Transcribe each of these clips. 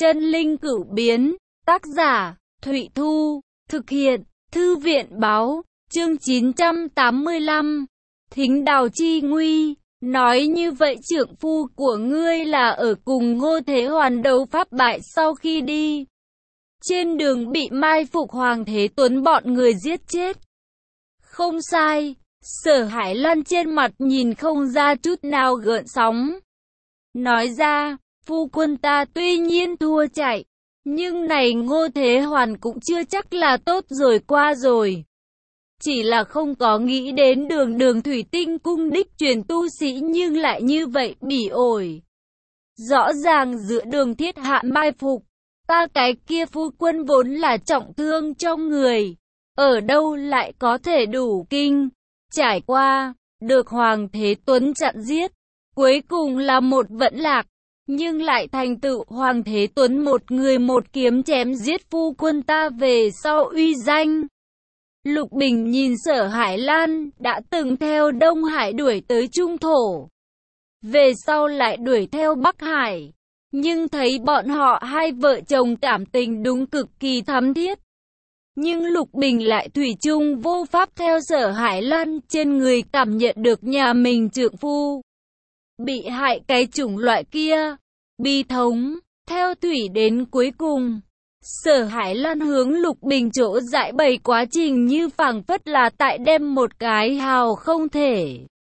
Chân linh cửu biến, tác giả, Thụy Thu, thực hiện, Thư viện báo, chương 985, Thính Đào Chi Nguy, nói như vậy trượng phu của ngươi là ở cùng Ngô Thế Hoàn đấu pháp bại sau khi đi. Trên đường bị mai phục Hoàng Thế Tuấn bọn người giết chết. Không sai, Sở Hải Lan trên mặt nhìn không ra chút nào gợn sóng. Nói ra, phu quân ta tuy nhiên thua chạy, nhưng này Ngô Thế Hoàn cũng chưa chắc là tốt rồi qua rồi. Chỉ là không có nghĩ đến đường thủy tinh cung đích truyền tu sĩ nhưng lại như vậy bỉ ổi. Rõ ràng giữa đường thiết hạ mai phục, ta cái kia phu quân vốn là trọng thương trong người, ở đâu lại có thể đủ kinh, trải qua, được Hoàng Thế Tuấn chặn giết, cuối cùng là một vẫn lạc, nhưng lại thành tựu Hoàng Thế Tuấn một người một kiếm chém giết phu quân ta về sau uy danh. Lục Bình nhìn Sở Hải Lan đã từng theo Đông Hải đuổi tới Trung Thổ, về sau lại đuổi theo Bắc Hải, nhưng thấy bọn họ hai vợ chồng cảm tình đúng cực kỳ thắm thiết. Nhưng Lục Bình lại thủy chung vô pháp theo Sở Hải Lan trên người cảm nhận được nhà mình trượng phu bị hại cái chủng loại kia, bi thống, theo thủy đến cuối cùng. Sở Hải Lan hướng Lục Bình chỗ giải bày quá trình như phảng phất là tại đem một cái hào không thể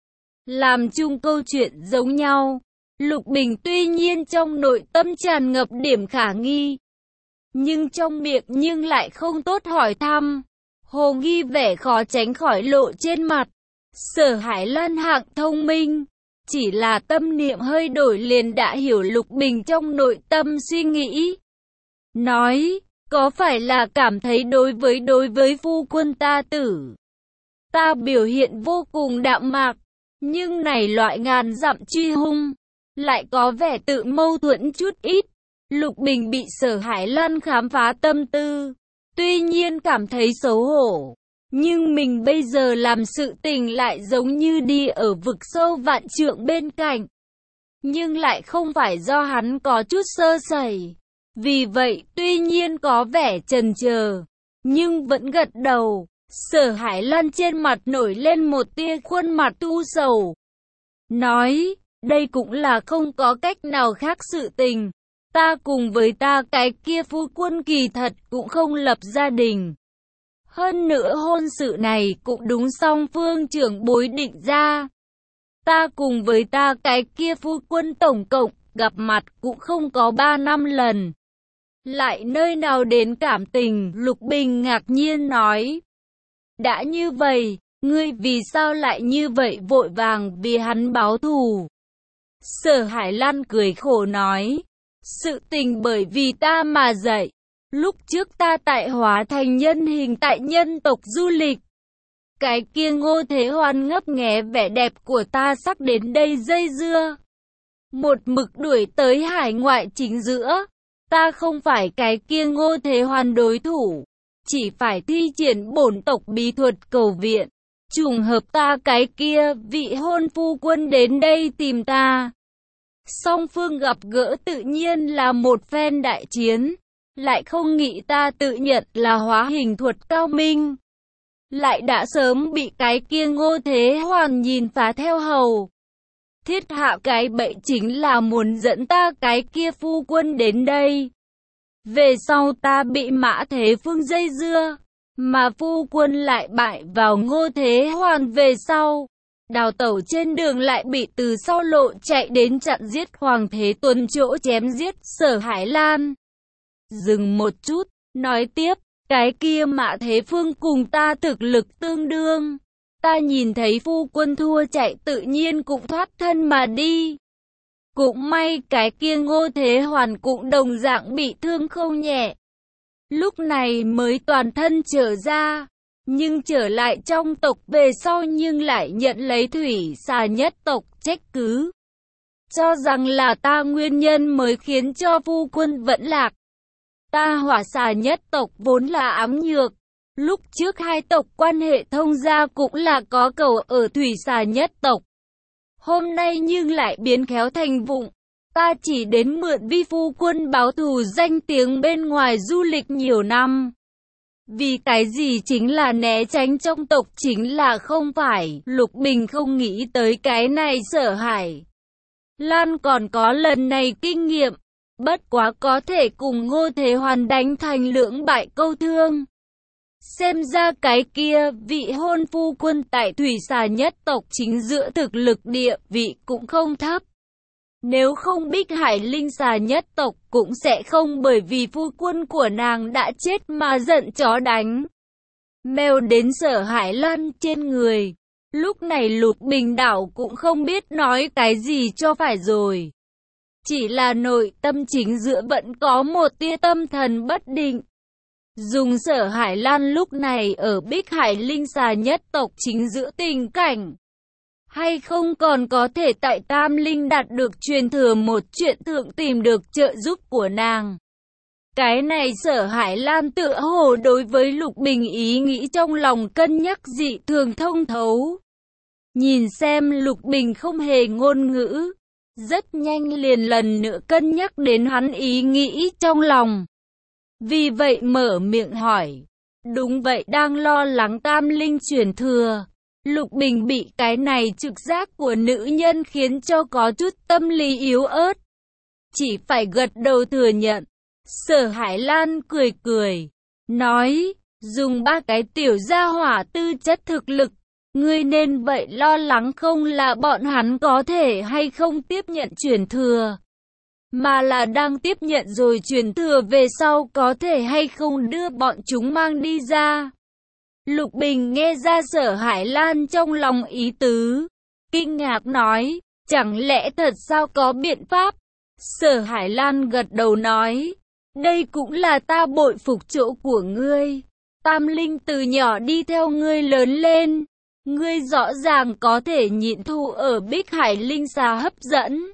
làm chung câu chuyện giống nhau. Lục Bình tuy nhiên trong nội tâm tràn ngập điểm khả nghi, nhưng trong miệng nhưng lại không tốt hỏi thăm. Hồ nghi vẻ khó tránh khỏi lộ trên mặt. Sở Hải Lan hạng thông minh, chỉ là tâm niệm hơi đổi liền đã hiểu Lục Bình trong nội tâm suy nghĩ. Nói, có phải là cảm thấy đối với phu quân ta tử, ta biểu hiện vô cùng đạm mạc, nhưng này loại ngàn dặm truy hung, lại có vẻ tự mâu thuẫn chút ít. Lục Bình bị Sở Hải Lan khám phá tâm tư, tuy nhiên cảm thấy xấu hổ, nhưng mình bây giờ làm sự tình lại giống như đi ở vực sâu vạn trượng bên cạnh, nhưng lại không phải do hắn có chút sơ sẩy. Vì vậy, tuy nhiên có vẻ chần chờ, nhưng vẫn gật đầu. Sở Hải Lan trên mặt nổi lên một tia khuôn mặt u sầu. Nói, đây cũng là không có cách nào khác sự tình. Ta cùng với ta cái kia phu quân kỳ thật cũng không lập gia đình. Hơn nữa hôn sự này cũng đúng song phương trưởng bối định ra. Ta cùng với ta cái kia phu quân tổng cộng gặp mặt cũng không có 3 năm lần. Lại nơi nào đến cảm tình? Lục Bình ngạc nhiên nói. Đã như vậy, ngươi vì sao lại như vậy vội vàng vì hắn báo thù? Sở Hải Lan cười khổ nói. Sự tình bởi vì ta mà dậy. Lúc trước ta tại hóa thành nhân hình tại nhân tộc du lịch. Cái kia Ngô Thế Hoàn ngấp nghé vẻ đẹp của ta sắc đến đây dây dưa. Một mực đuổi tới hải ngoại chính giữa. Ta không phải cái kia Ngô Thế Hoàn đối thủ, chỉ phải thi triển bổn tộc bí thuật cầu viện. Trùng hợp ta cái kia vị hôn phu quân đến đây tìm ta. Song phương gặp gỡ tự nhiên là một phen đại chiến, lại không nghĩ ta tự nhận là hóa hình thuật cao minh. Lại đã sớm bị cái kia Ngô Thế Hoàn nhìn phá theo hầu. Thiết hạ cái bẫy chính là muốn dẫn ta cái kia phu quân đến đây. Về sau ta bị Mã Thế Phương dây dưa, mà phu quân lại bại vào Ngô Thế Hoàn về sau. Đào tẩu trên đường lại bị từ sau lộ chạy đến chặn giết Hoàng Thế Tuấn chỗ chém giết Sở Hải Lan. Dừng một chút, nói tiếp, cái kia Mã Thế Phương cùng ta thực lực tương đương. Ta nhìn thấy phu quân thua chạy tự nhiên cũng thoát thân mà đi. Cũng may cái kia Ngô Thế Hoàn cũng đồng dạng bị thương không nhẹ. Lúc này mới toàn thân trở ra. Nhưng trở lại trong tộc về sau nhưng lại nhận lấy thủy xà nhất tộc trách cứ. Cho rằng là ta nguyên nhân mới khiến cho phu quân vẫn lạc. Ta hỏa xà nhất tộc vốn là ám nhược. Lúc trước hai tộc quan hệ thông gia cũng là có cầu ở thủy xà nhất tộc. Hôm nay nhưng lại biến khéo thành vụng. ta chỉ đến mượn vi phu quân báo thù danh tiếng bên ngoài du lịch nhiều năm. Vì cái gì chính là né tránh trong tộc chính là không phải. Lục Bình không nghĩ tới cái này. Sở Hải Lan còn có lần này kinh nghiệm. Bất quá có thể cùng Ngô Thế Hoàn đánh thành lưỡng bại câu thương. Xem ra cái kia vị hôn phu quân tại thủy xà nhất tộc chính giữa thực lực địa vị cũng không thấp. Nếu không Bích Hải Linh xà nhất tộc cũng sẽ không bởi vì phu quân của nàng đã chết mà giận chó đánh mèo đến Sở Hải Lan trên người. Lúc này Lục Bình đảo cũng không biết nói cái gì cho phải rồi. Chỉ là nội tâm chính giữa vẫn có một tia tâm thần bất định. Dùng Sở Hải Lan lúc này ở Bích Hải Linh xà nhất tộc chính giữa tình cảnh. Hay không còn có thể tại Tam Linh đạt được truyền thừa một chuyện thượng tìm được trợ giúp của nàng. Cái này Sở Hải Lan tựa hồ đối với Lục Bình ý nghĩ trong lòng cân nhắc dị thường thông thấu. Nhìn xem Lục Bình không hề ngôn ngữ. Rất nhanh liền lần nữa cân nhắc đến hắn ý nghĩ trong lòng. Vì vậy mở miệng hỏi. Đúng vậy, đang lo lắng Tam Linh truyền thừa. Lục Bình bị cái này trực giác của nữ nhân khiến cho có chút tâm lý yếu ớt. Chỉ phải gật đầu thừa nhận. Sở Hải Lan cười cười. Nói, dùng ba cái tiểu gia hỏa tư chất thực lực. Ngươi nên vậy lo lắng không là bọn hắn có thể hay không tiếp nhận truyền thừa. Mà là đang tiếp nhận rồi truyền thừa về sau có thể hay không đưa bọn chúng mang đi ra. Lục Bình nghe ra Sở Hải Lan trong lòng ý tứ. Kinh ngạc nói, chẳng lẽ thật sao có biện pháp? Sở Hải Lan gật đầu nói, đây cũng là ta bội phục chỗ của ngươi. Tam Linh từ nhỏ đi theo ngươi lớn lên. Ngươi rõ ràng có thể nhịn thụ ở Bích Hải Linh xà hấp dẫn.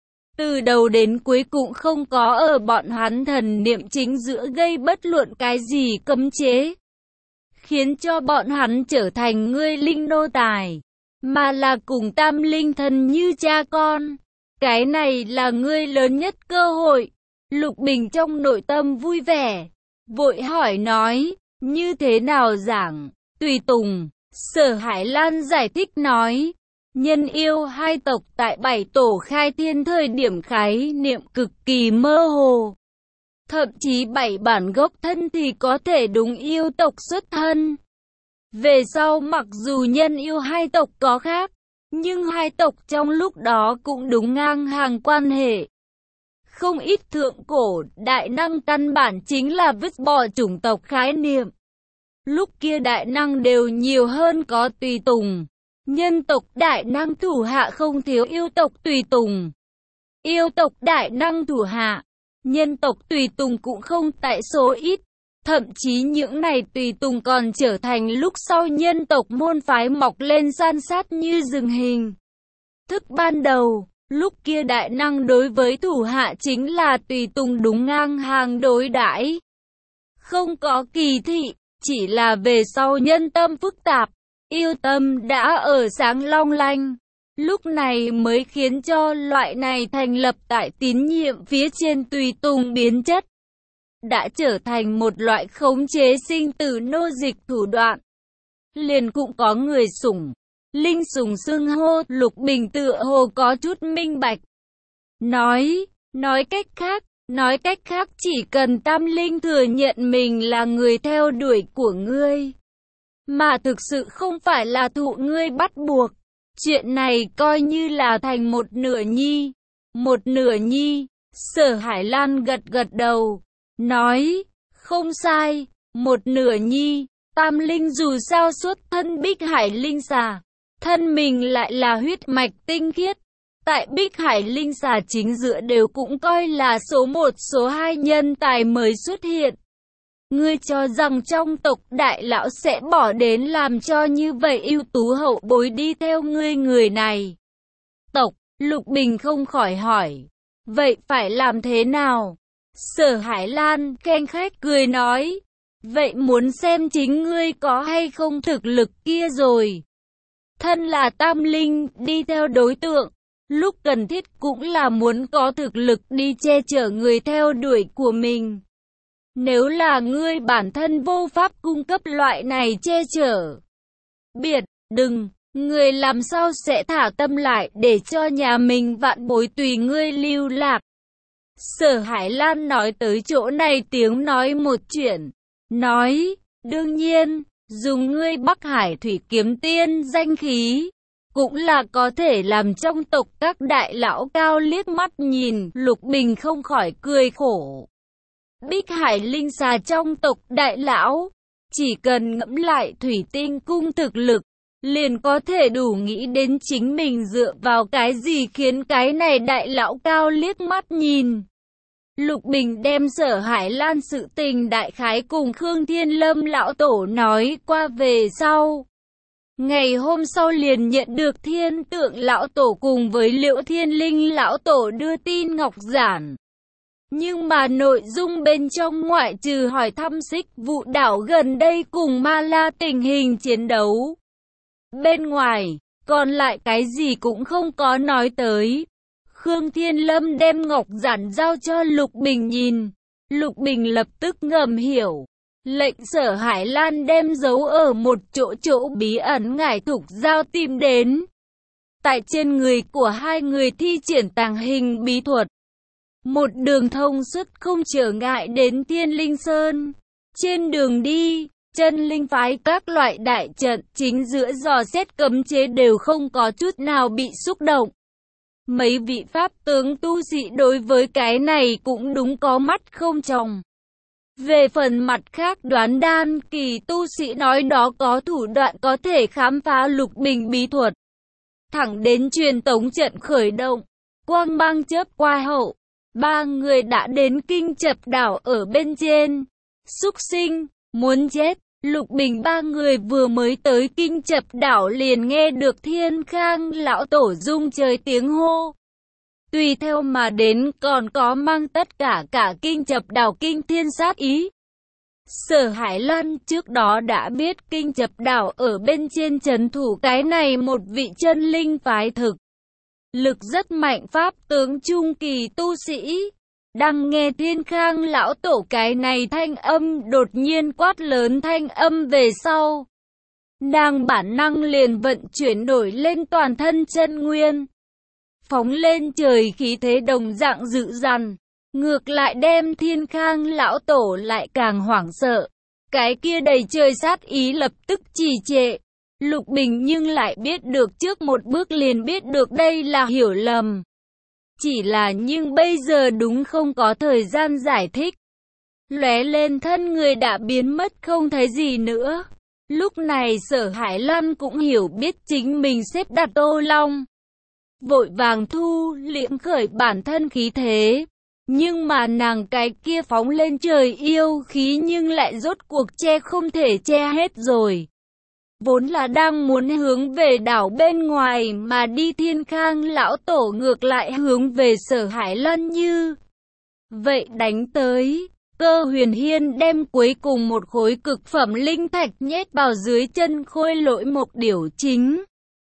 Từ đầu đến cuối cũng không có ở bọn hắn thần niệm chính giữa gây bất luận cái gì cấm chế. Khiến cho bọn hắn trở thành ngươi linh nô tài. Mà là cùng Tam Linh thân như cha con. Cái này là ngươi lớn nhất cơ hội. Lục Bình trong nội tâm vui vẻ. Vội hỏi nói, như thế nào giảng, tùy tùng. Sở Hải Lan giải thích nói, nhân yêu hai tộc tại bảy tổ khai thiên thời điểm khái niệm cực kỳ mơ hồ. Thậm chí bảy bản gốc thân thì có thể đúng yêu tộc xuất thân. Về sau mặc dù nhân yêu hai tộc có khác, nhưng hai tộc trong lúc đó cũng đúng ngang hàng quan hệ. Không ít thượng cổ đại năng căn bản chính là vứt bỏ chủng tộc khái niệm. Lúc kia đại năng đều nhiều hơn có tùy tùng. Nhân tộc đại năng thủ hạ không thiếu yêu tộc tùy tùng. Yêu tộc đại năng thủ hạ, nhân tộc tùy tùng cũng không tại số ít. Thậm chí những này tùy tùng còn trở thành lúc sau nhân tộc môn phái mọc lên san sát như rừng hình. Thức ban đầu, lúc kia đại năng đối với thủ hạ chính là tùy tùng đúng ngang hàng đối đãi. Không có kỳ thị. Chỉ là về sau nhân tâm phức tạp, yêu tâm đã ở sáng long lanh. Lúc này mới khiến cho loại này thành lập tại tín nhiệm phía trên tùy tùng biến chất. Đã trở thành một loại khống chế sinh tử nô dịch thủ đoạn. Liền cũng có người sủng, linh sủng xưng hô. Lục Bình tựa hồ có chút minh bạch. Nói cách khác chỉ cần Tam Linh thừa nhận mình là người theo đuổi của ngươi, mà thực sự không phải là thụ ngươi bắt buộc, chuyện này coi như là thành một nửa nhi. Một nửa nhi, Sở Hải Lan gật đầu, nói, không sai, một nửa nhi. Tam Linh dù sao xuất thân Bích Hải Linh xà, thân mình lại là huyết mạch tinh khiết. Tại Bích Hải Linh xà chính giữa đều cũng coi là số 1 số 2 nhân tài mới xuất hiện. Ngươi cho rằng trong tộc đại lão sẽ bỏ đến làm cho như vậy ưu tú hậu bối đi theo ngươi người này? Tộc, Lục Bình không khỏi hỏi. Vậy phải làm thế nào? Sở Hải Lan khen khách cười nói. Vậy muốn xem chính ngươi có hay không thực lực kia rồi. Thân là Tam Linh, đi theo đối tượng. lúc cần thiết cũng là muốn có thực lực đi che chở người theo đuổi của mình. Nếu là ngươi bản thân vô pháp cung cấp loại này che chở, biệt, đừng, người làm sao sẽ thả tâm lại để cho nhà mình vạn bối tùy ngươi lưu lạc. Sở Hải Lan nói tới chỗ này tiếng nói một chuyện, nói, đương nhiên, dùng ngươi Bắc Hải Thủy Kiếm Tiên danh khí, cũng là có thể làm trong tộc các đại lão cao liếc mắt nhìn. Lục Bình không khỏi cười khổ. Bích Hải Linh Xà trong tộc đại lão, chỉ cần ngẫm lại Thủy Tinh Cung thực lực, liền có thể đủ nghĩ đến chính mình dựa vào cái gì khiến cái này đại lão cao liếc mắt nhìn. Lục Bình đem Sở Hải Lan sự tình đại khái cùng Khương Thiên Lâm lão tổ nói qua về sau. Ngày hôm sau liền nhận được Thiên Tượng lão tổ cùng với Liễu Thiên Linh lão tổ đưa tin ngọc giản. Nhưng mà nội dung bên trong ngoại trừ hỏi thăm Xích Vụ đảo gần đây cùng Ma La tình hình chiến đấu, bên ngoài, còn lại cái gì cũng không có nói tới. Khương Thiên Lâm đem ngọc giản giao cho Lục Bình nhìn. Lục Bình lập tức ngầm hiểu. Lệnh Sở Hải Lan đem giấu ở một chỗ bí ẩn ngải thục giao tìm đến. Tại trên người của hai người thi triển tàng hình bí thuật. Một đường thông suốt không trở ngại đến Thiên Linh Sơn. Trên đường đi, chân linh phái các loại đại trận chính giữa dò xét cấm chế đều không có chút nào bị xúc động. Mấy vị pháp tướng tu sĩ đối với cái này cũng đúng có mắt không tròng. Về phần mặt khác đoán đan kỳ tu sĩ nói đó có thủ đoạn có thể khám phá Lục Bình bí thuật. Thẳng đến truyền tống trận khởi động, quang mang chớp qua hậu, ba người đã đến Kinh Chập đảo ở bên trên. Súc sinh, muốn chết. Lục Bình ba người vừa mới tới Kinh Chập đảo liền nghe được Thiên Khang lão tổ rung trời tiếng hô. Tùy theo mà đến còn có mang tất cả Kinh Chập đảo kinh thiên sát ý. Sở Hải Lan trước đó đã biết Kinh Chập đảo ở bên trên trấn thủ cái này một vị chân linh phái thực lực rất mạnh pháp tướng trung kỳ tu sĩ. Đang nghe Thiên Khang lão tổ cái này thanh âm đột nhiên quát lớn thanh âm về sau. Nàng bản năng liền vận chuyển nổi lên toàn thân chân nguyên. Phóng lên trời khí thế đồng dạng dữ dằn. Ngược lại đem Thiên Khang lão tổ lại càng hoảng sợ. Cái kia đầy trời sát ý lập tức trì trệ. Lục Bình nhưng lại biết được trước một bước liền biết được đây là hiểu lầm. Chỉ là nhưng bây giờ đúng không có thời gian giải thích. Lóe lên thân người đã biến mất không thấy gì nữa. Lúc này Sở Hải Lan cũng hiểu biết chính mình xếp đặt Tô Long. Vội vàng thu liễm khởi bản thân khí thế. Nhưng mà nàng cái kia phóng lên trời yêu khí nhưng lại rốt cuộc che không thể che hết rồi. Vốn là đang muốn hướng về đảo bên ngoài mà đi Thiên Khang lão tổ ngược lại hướng về Sở Hải Lan như vậy đánh tới. Cơ Huyền Hiên đem cuối cùng một khối cực phẩm linh thạch nhét vào dưới chân Khôi Lỗi Mộc Điểu chính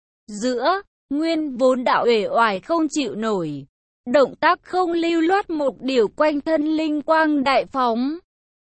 giữa, nguyên vốn đạo uể oải không chịu nổi. Động tác không lưu loát Mộc Điểu quanh thân linh quang đại phóng.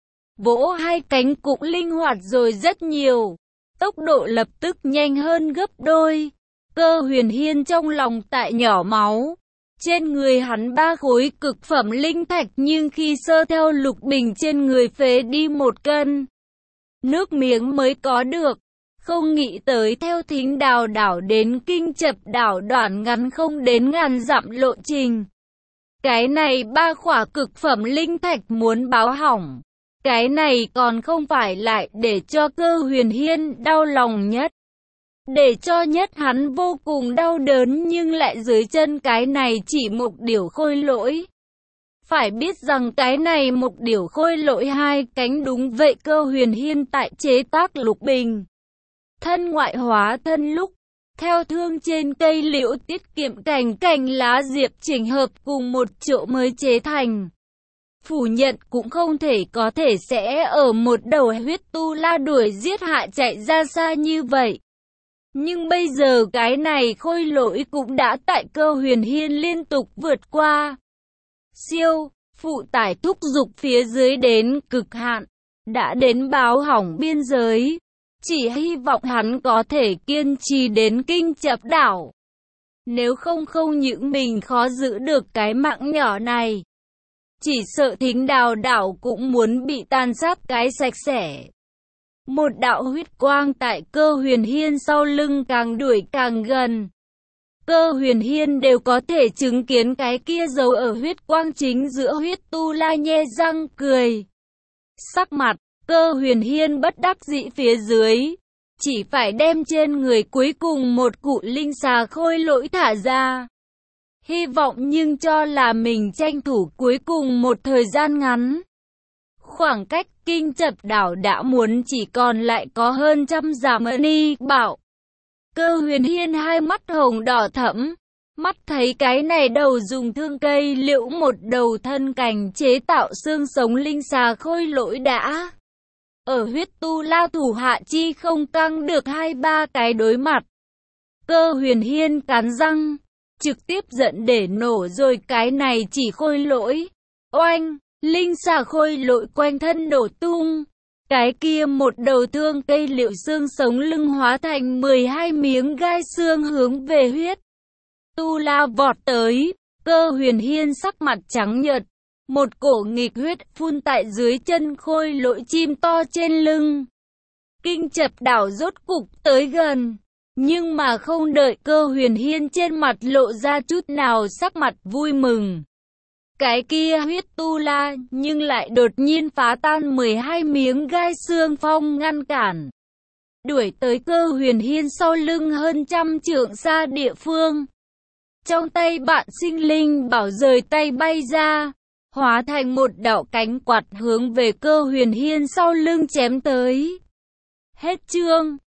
Vỗ hai cánh cũng linh hoạt rồi rất nhiều. Tốc độ lập tức nhanh hơn gấp đôi. Cơ Huyền Hiên trong lòng tại nhỏ máu. Trên người hắn ba khối cực phẩm linh thạch nhưng khi sơ theo Lục Bình trên người phế đi 1 cân. Nước miếng mới có được. Không nghĩ tới theo Thính Đào đảo đến Kinh Chập đảo đoạn ngắn không đến ngàn dặm lộ trình. Cái này ba khỏa cực phẩm linh thạch muốn báo hỏng. Cái này còn không phải lại để cho Cơ Huyền Hiên đau lòng nhất. Để cho nhất hắn vô cùng đau đớn nhưng lại dưới chân cái này chỉ Mộc Điểu Khôi Lỗi. Phải biết rằng cái này Mộc Điểu Khôi Lỗi hai cánh đúng vậy Cơ Huyền Hiên tại chế tác Lục Bình. Thân ngoại hóa thân lúc, theo thương trên cây liễu tiết kiệm cành lá diệp chỉnh hợp cùng một chỗ mới chế thành. Phủ nhận cũng không thể có thể sẽ ở một đầu huyết tu la đuổi giết hại chạy ra xa như vậy. Nhưng bây giờ cái này khôi lỗi cũng đã tại Cơ Huyền Hiên liên tục vượt qua. Siêu, phụ tải thúc giục phía dưới đến cực hạn, đã đến báo hỏng biên giới. Chỉ hy vọng hắn có thể kiên trì đến Kinh Chập đảo. Nếu không những mình khó giữ được cái mạng nhỏ này. Chỉ sợ Thính Đào đảo cũng muốn bị tàn sát cái sạch sẽ. Một đạo huyết quang tại Cơ Huyền Hiên sau lưng càng đuổi càng gần. Cơ Huyền Hiên đều có thể chứng kiến cái kia giấu ở huyết quang chính giữa huyết tu la nhe răng cười. Sắc mặt, Cơ Huyền Hiên bất đắc dĩ phía dưới. Chỉ phải đem trên người cuối cùng một cụ linh xà khôi lỗi thả ra. Hy vọng nhưng cho là mình tranh thủ cuối cùng một thời gian ngắn. Khoảng cách Kinh Chập đảo đã muốn chỉ còn lại có hơn 100 dặm đi bảo. Cơ Huyền Hiên hai mắt hồng đỏ thẫm, mắt thấy cái này đầu dùng thương cây liễu một đầu thân cành chế tạo xương sống linh xà khôi lỗi đã. Ở huyết tu la thủ hạ chi không căng được 2-3 cái đối mặt. Cơ Huyền Hiên cắn răng, trực tiếp giận để nổ rồi cái này chỉ khôi lỗi. Oanh, linh xà khôi lỗi quanh thân nổ tung. Cái kia một đầu thương cây liệu xương sống lưng hóa thành 12 miếng gai xương hướng về huyết tu la vọt tới. Cơ Huyền Hiên sắc mặt trắng nhợt, một cổ nghịch huyết phun tại dưới chân khôi lỗi chim to trên lưng. Kinh Chập đảo rốt cục tới gần, nhưng mà không đợi Cơ Huyền Hiên trên mặt lộ ra chút nào sắc mặt vui mừng. Cái kia huyết tu la nhưng lại đột nhiên phá tan 12 miếng gai xương phong ngăn cản. Đuổi tới Cơ Huyền Hiên sau lưng hơn 100 trượng xa địa phương. Trong tay bạn sinh linh bảo rời tay bay ra, hóa thành một đạo cánh quạt hướng về Cơ Huyền Hiên sau lưng chém tới. Hết chương.